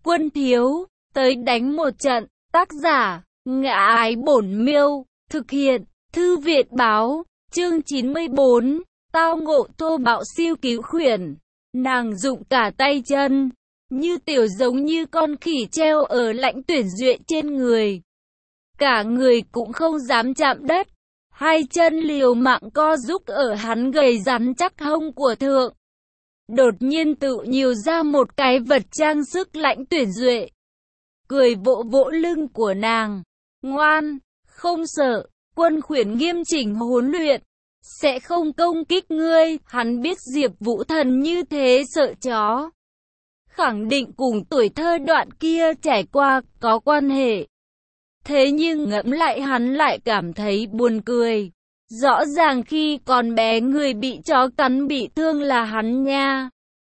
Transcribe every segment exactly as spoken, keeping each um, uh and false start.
Quân thiếu, tới đánh một trận. Tác giả, Ngã Ái Bổn Miêu. Thực hiện, Thư Việt Báo. Chương chín mươi bốn. Tao ngộ thô bạo siêu cứu khuyển. Nàng dụng cả tay chân, như tiểu giống như con khỉ treo ở Lãnh Tuyển Duệ trên người. Cả người cũng không dám chạm đất. Hai chân liều mạng co giúp ở hắn gầy rắn chắc hông của thượng. Đột nhiên tự nhiều ra một cái vật trang sức Lãnh Tuyển Duệ. Cười vỗ vỗ lưng của nàng. Ngoan, không sợ, quân khuyển nghiêm chỉnh huấn luyện. Sẽ không công kích ngươi. Hắn biết Diệp Vũ Thần như thế sợ chó. Khẳng định cùng tuổi thơ đoạn kia trải qua có quan hệ. Thế nhưng ngẫm lại hắn lại cảm thấy buồn cười. Rõ ràng khi còn bé người bị chó cắn bị thương là hắn nha.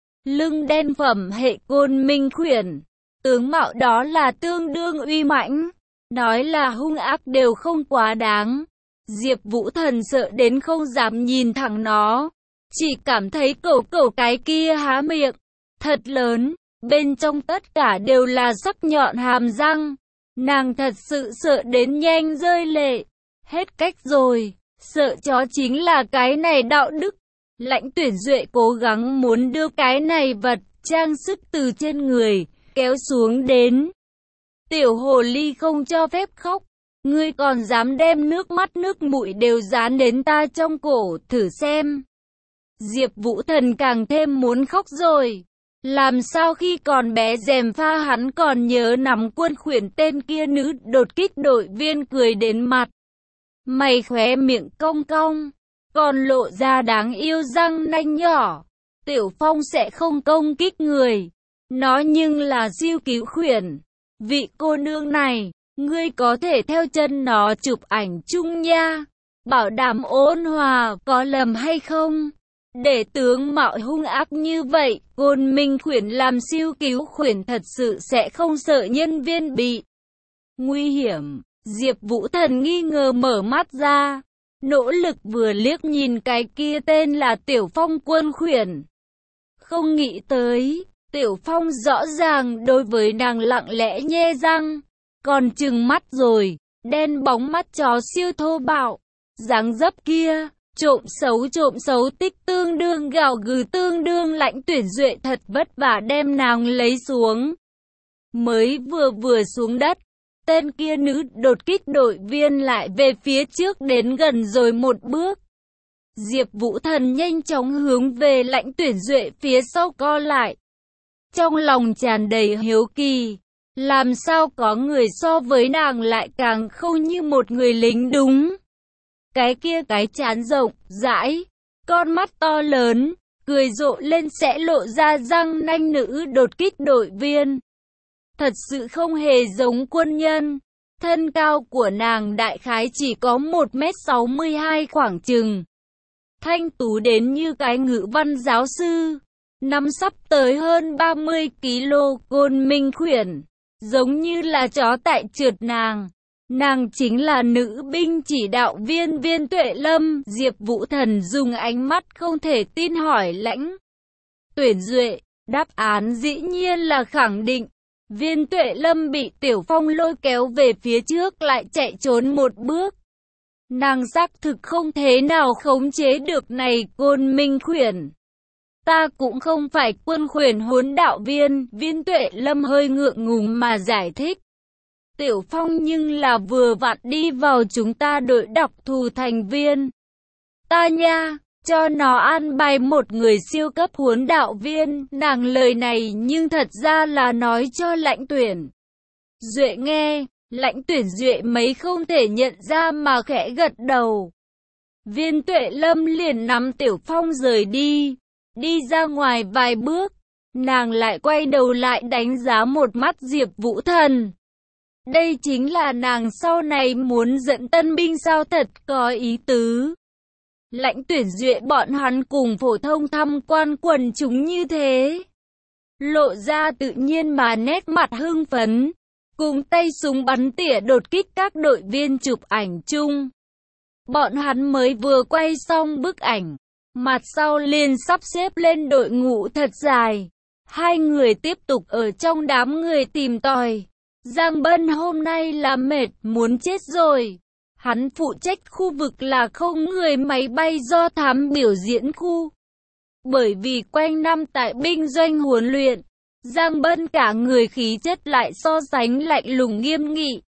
Lưng đen phẩm hệ côn minh khuyển. Tướng mạo đó là tương đương uy mãnh. Nói là hung ác đều không quá đáng. Diệp Vũ Thần sợ đến không dám nhìn thẳng nó. Chỉ cảm thấy cẩu cẩu cái kia há miệng. Thật lớn. Bên trong tất cả đều là sắc nhọn hàm răng. Nàng thật sự sợ đến nhanh rơi lệ. Hết cách rồi. Sợ chó chính là cái này đạo đức. Lãnh Tuyển Duệ cố gắng muốn đưa cái này vật trang sức từ trên người kéo xuống đến. Tiểu hồ ly không cho phép khóc. Ngươi còn dám đem nước mắt nước mũi đều dán đến ta trong cổ, thử xem. Diệp Vũ Thần càng thêm muốn khóc rồi. Làm sao khi còn bé dèm pha hắn còn nhớ nắm quân khuyển tên kia nữ đột kích đội viên cười đến mặt. Mày khóe miệng cong cong, còn lộ ra đáng yêu răng nanh nhỏ. Tiểu Phong sẽ không công kích người. Nó nhưng là siêu cứu khuyển. Vị cô nương này, ngươi có thể theo chân nó chụp ảnh chung nha. Bảo đảm ôn hòa, có lầm hay không? Để tướng mạo hung ác như vậy, côn minh khuyển làm siêu cứu khuyển thật sự sẽ không sợ nhân viên bị nguy hiểm. Diệp Vũ Thần nghi ngờ mở mắt ra, nỗ lực vừa liếc nhìn cái kia tên là Tiểu Phong quân khuyển. Không nghĩ tới, Tiểu Phong rõ ràng đối với nàng lặng lẽ nhe răng, còn trừng mắt rồi, đen bóng mắt chó siêu thô bạo, dáng dấp kia. Trộm xấu trộm xấu tích tương đương gào gừ tương đương Lãnh Tuyển Duệ thật vất vả đem nàng lấy xuống. Mới vừa vừa xuống đất, tên kia nữ đột kích đội viên lại về phía trước đến gần rồi một bước. Diệp Vũ Thần nhanh chóng hướng về Lãnh Tuyển Duệ phía sau co lại. Trong lòng tràn đầy hiếu kỳ, làm sao có người so với nàng lại càng không như một người lính đúng. Cái kia cái trán rộng, dãi, con mắt to lớn, cười rộ lên sẽ lộ ra răng nanh nữ đột kích đội viên. Thật sự không hề giống quân nhân. Thân cao của nàng đại khái chỉ có một mét sáu mươi hai khoảng chừng. Thanh tú đến như cái ngữ văn giáo sư. Năm sắp tới hơn ba mươi ki lô gam côn minh khuyển. Giống như là chó tại trượt nàng. Nàng chính là nữ binh chỉ đạo viên Viên Tuệ Lâm. Diệp Vũ Thần dùng ánh mắt không thể tin hỏi Lãnh Tuyển Duệ. Đáp án dĩ nhiên là khẳng định. Viên Tuệ Lâm bị Tiểu Phong lôi kéo về phía trước lại chạy trốn một bước. Nàng xác thực không thế nào khống chế được này côn minh khuyển. Ta cũng không phải quân khuyển huấn đạo viên. Viên Tuệ Lâm hơi ngượng ngùng mà giải thích. Tiểu Phong nhưng là vừa vặn đi vào chúng ta đội đặc thù thành viên. Ta nha, cho nó an bài một người siêu cấp huấn đạo viên. Nàng lời này nhưng thật ra là nói cho Lãnh Tuyển Duệ nghe. Lãnh Tuyển Duệ mấy không thể nhận ra mà khẽ gật đầu. Viên Tuệ Lâm liền nắm Tiểu Phong rời đi. Đi ra ngoài vài bước, nàng lại quay đầu lại đánh giá một mắt Diệp Vũ Thần. Đây chính là nàng sau này muốn dẫn tân binh sao, thật có ý tứ. Lãnh Tuyển Duệ bọn hắn cùng phổ thông tham quan quần chúng như thế. Lộ ra tự nhiên mà nét mặt hưng phấn. Cùng tay súng bắn tỉa đột kích các đội viên chụp ảnh chung. Bọn hắn mới vừa quay xong bức ảnh. Mặt sau liền sắp xếp lên đội ngũ thật dài. Hai người tiếp tục ở trong đám người tìm tòi. Giang Bân hôm nay là mệt muốn chết rồi. Hắn phụ trách khu vực là không người máy bay do thám biểu diễn khu. Bởi vì quanh năm tại binh doanh huấn luyện, Giang Bân cả người khí chất lại so sánh lạnh lùng nghiêm nghị.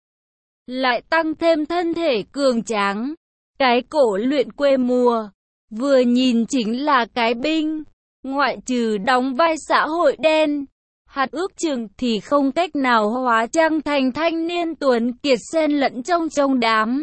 Lại tăng thêm thân thể cường tráng, cái cổ luyện quê mùa, vừa nhìn chính là cái binh. Ngoại trừ đóng vai xã hội đen, hắn ước chừng thì không cách nào hóa trang thành thanh niên tuấn kiệt xen lẫn trong trong đám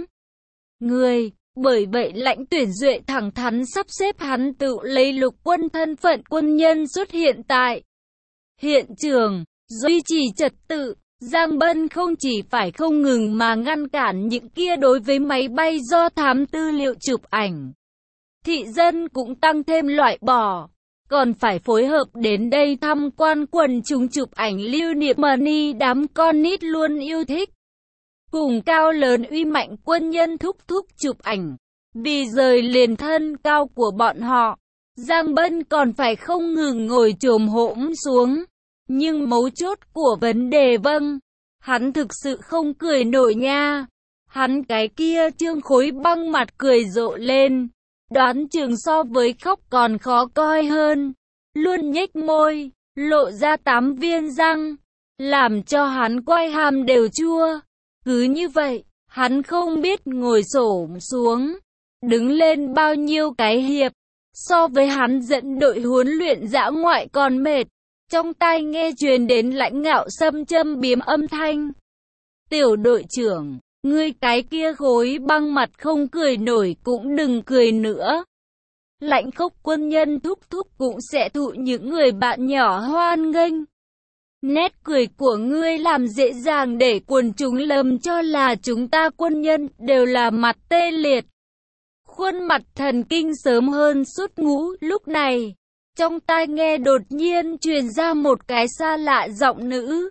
người. Bởi vậy lãnh tuyển duệ thẳng thắn sắp xếp hắn tự lấy lục quân thân phận quân nhân xuất hiện tại hiện trường, duy trì trật tự. Giang Bân không chỉ phải không ngừng mà ngăn cản những kia đối với máy bay do thám tư liệu chụp ảnh thị dân cũng tăng thêm loại bỏ, còn phải phối hợp đến đây tham quan quần chúng chụp ảnh lưu niệm money đám con nít luôn yêu thích. Cùng cao lớn uy mạnh quân nhân thúc thúc chụp ảnh, vì rời liền thân cao của bọn họ, Giang Bân còn phải không ngừng ngồi chồm hổm xuống. Nhưng mấu chốt của vấn đề vâng, hắn thực sự không cười nổi nha. Hắn cái kia trương khối băng mặt cười rộ lên, đoán chừng so với khóc còn khó coi hơn. Luôn nhếch môi, lộ ra tám viên răng, làm cho hắn quai hàm đều chua. Cứ như vậy, hắn không biết ngồi xổm xuống, đứng lên bao nhiêu cái hiệp. So với hắn dẫn đội huấn luyện dã ngoại còn mệt. Trong tai nghe truyền đến lãnh ngạo xâm châm biếm âm thanh. Tiểu đội trưởng, ngươi cái kia khối băng mặt không cười nổi cũng đừng cười nữa. Lãnh khốc quân nhân thúc thúc cũng sẽ thụ những người bạn nhỏ hoan nghênh. Nét cười của ngươi làm dễ dàng để quần chúng lầm cho là chúng ta quân nhân đều là mặt tê liệt. Khuôn mặt thần kinh sớm hơn suốt ngũ. Lúc này, trong tai nghe đột nhiên truyền ra một cái xa lạ giọng nữ.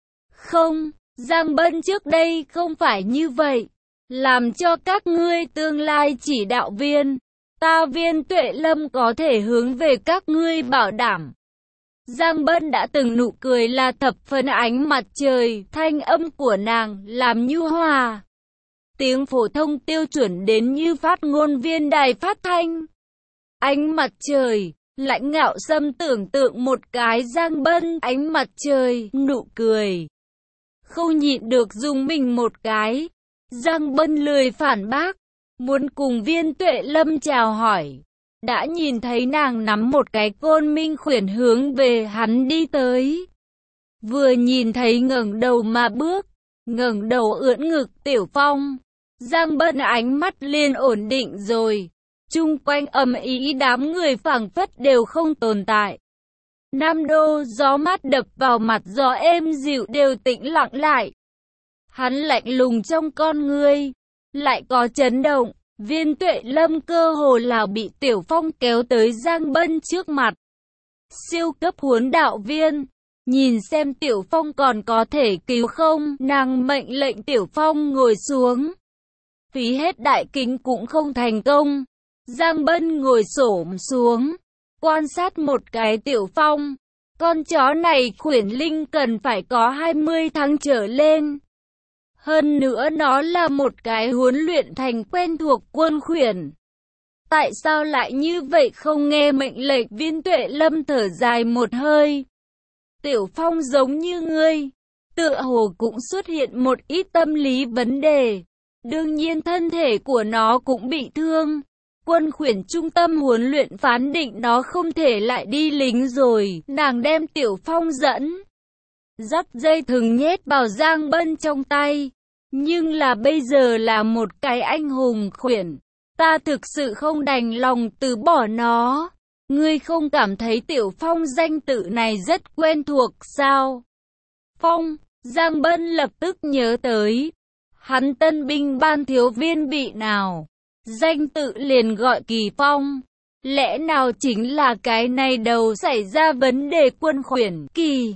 Không, Giang Bân trước đây không phải như vậy. Làm cho các ngươi tương lai chỉ đạo viên, ta viên Tuệ Lâm có thể hướng về các ngươi bảo đảm. Giang Bân đã từng nụ cười là thập phần ánh mặt trời, thanh âm của nàng làm nhu hòa. Tiếng phổ thông tiêu chuẩn đến như phát ngôn viên đài phát thanh. Ánh mặt trời, lãnh ngạo xâm tưởng tượng một cái Giang Bân ánh mặt trời, nụ cười. Không nhịn được dùng mình một cái. Giang Bân lười phản bác, muốn cùng viên Tuệ Lâm chào hỏi. Đã nhìn thấy nàng nắm một cái côn minh khuyển hướng về hắn đi tới. Vừa nhìn thấy ngẩng đầu mà bước, ngẩng đầu ưỡn ngực Tiểu Phong. Giang Bân ánh mắt liền ổn định rồi. Chung quanh ầm ĩ đám người phảng phất đều không tồn tại. Nam Đô gió mát đập vào mặt, gió êm dịu đều tĩnh lặng lại. Hắn lạnh lùng trong con ngươi, lại có chấn động. Viên Tuệ Lâm cơ hồ là bị Tiểu Phong kéo tới Giang Bân trước mặt. Siêu cấp huấn đạo viên, nhìn xem Tiểu Phong còn có thể cứu không. Nàng mệnh lệnh Tiểu Phong ngồi xuống. Phí hết đại kính cũng không thành công. Giang Bân ngồi xổm xuống, quan sát một cái Tiểu Phong. Con chó này khuyển linh cần phải có hai mươi tháng trở lên. Hơn nữa nó là một cái huấn luyện thành quen thuộc quân khuyển. Tại sao lại như vậy không nghe mệnh lệnh? Viên Tuệ Lâm thở dài một hơi. Tiểu Phong giống như ngươi, tựa hồ cũng xuất hiện một ít tâm lý vấn đề. Đương nhiên thân thể của nó cũng bị thương. Quân khuyển trung tâm huấn luyện phán định nó không thể lại đi lính rồi. Nàng đem Tiểu Phong dẫn, dắt dây thừng nhét vào Giang Bân trong tay. Nhưng là bây giờ là một cái anh hùng khuyển. Ta thực sự không đành lòng từ bỏ nó. Ngươi không cảm thấy Tiểu Phong danh tự này rất quen thuộc sao? Phong, Giang Bân lập tức nhớ tới. Hắn tân binh ban thiếu viên bị nào? Danh tự liền gọi Kỳ Phong. Lẽ nào chính là cái này đầu xảy ra vấn đề quân khuyển? Kỳ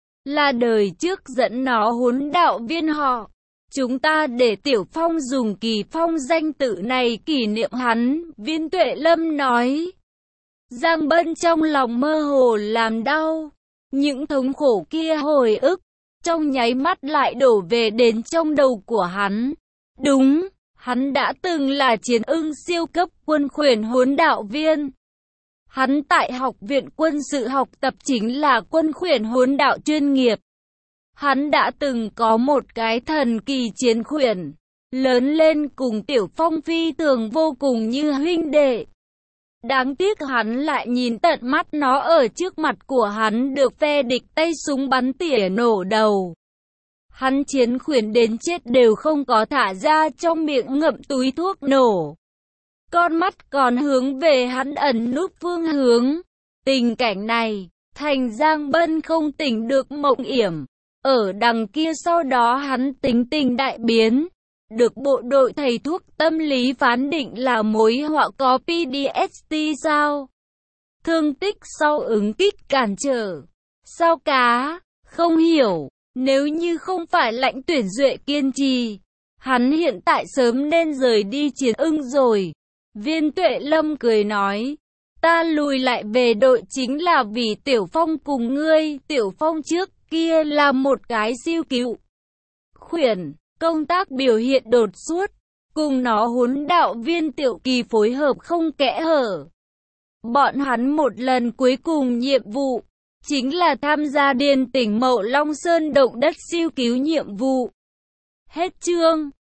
là đời trước dẫn nó huấn đạo viên họ. Chúng ta để Tiểu Phong dùng Kỳ Phong danh tự này kỷ niệm hắn, Viên Tuệ Lâm nói. Giang Bân trong lòng mơ hồ làm đau. Những thống khổ kia hồi ức, trong nháy mắt lại đổ về đến trong đầu của hắn. Đúng, hắn đã từng là chiến ưng siêu cấp quân khuyển huấn đạo viên. Hắn tại học viện quân sự học tập chính là quân khuyển huấn đạo chuyên nghiệp. Hắn đã từng có một cái thần kỳ chiến khuyển, lớn lên cùng Tiểu Phong phi thường vô cùng như huynh đệ. Đáng tiếc hắn lại nhìn tận mắt nó ở trước mặt của hắn được phe địch tay súng bắn tỉa nổ đầu. Hắn chiến khuyển đến chết đều không có thả ra trong miệng ngậm túi thuốc nổ. Con mắt còn hướng về hắn ẩn núp phương hướng. Tình cảnh này, Thành Giang Bân không tỉnh được mộng yểm. Ở đằng kia sau đó hắn tính tình đại biến. Được bộ đội thầy thuốc tâm lý phán định là mối họa có pê tê ét đê sao? Thương tích sau ứng kích cản trở. Sao cá? Không hiểu. Nếu như không phải Lãnh Tuyển Duệ kiên trì, hắn hiện tại sớm nên rời đi chiến ưng rồi. Viên Tuệ Lâm cười nói, ta lùi lại về đội chính là vì Tiểu Phong cùng ngươi. Tiểu Phong trước kia là một cái siêu cứu khuyển, công tác biểu hiện đột xuất, cùng nó huấn đạo viên Tiểu Kỳ phối hợp không kẽ hở. Bọn hắn một lần cuối cùng nhiệm vụ chính là tham gia điền tỉnh Mậu Long Sơn động đất siêu cứu nhiệm vụ. Hết chương.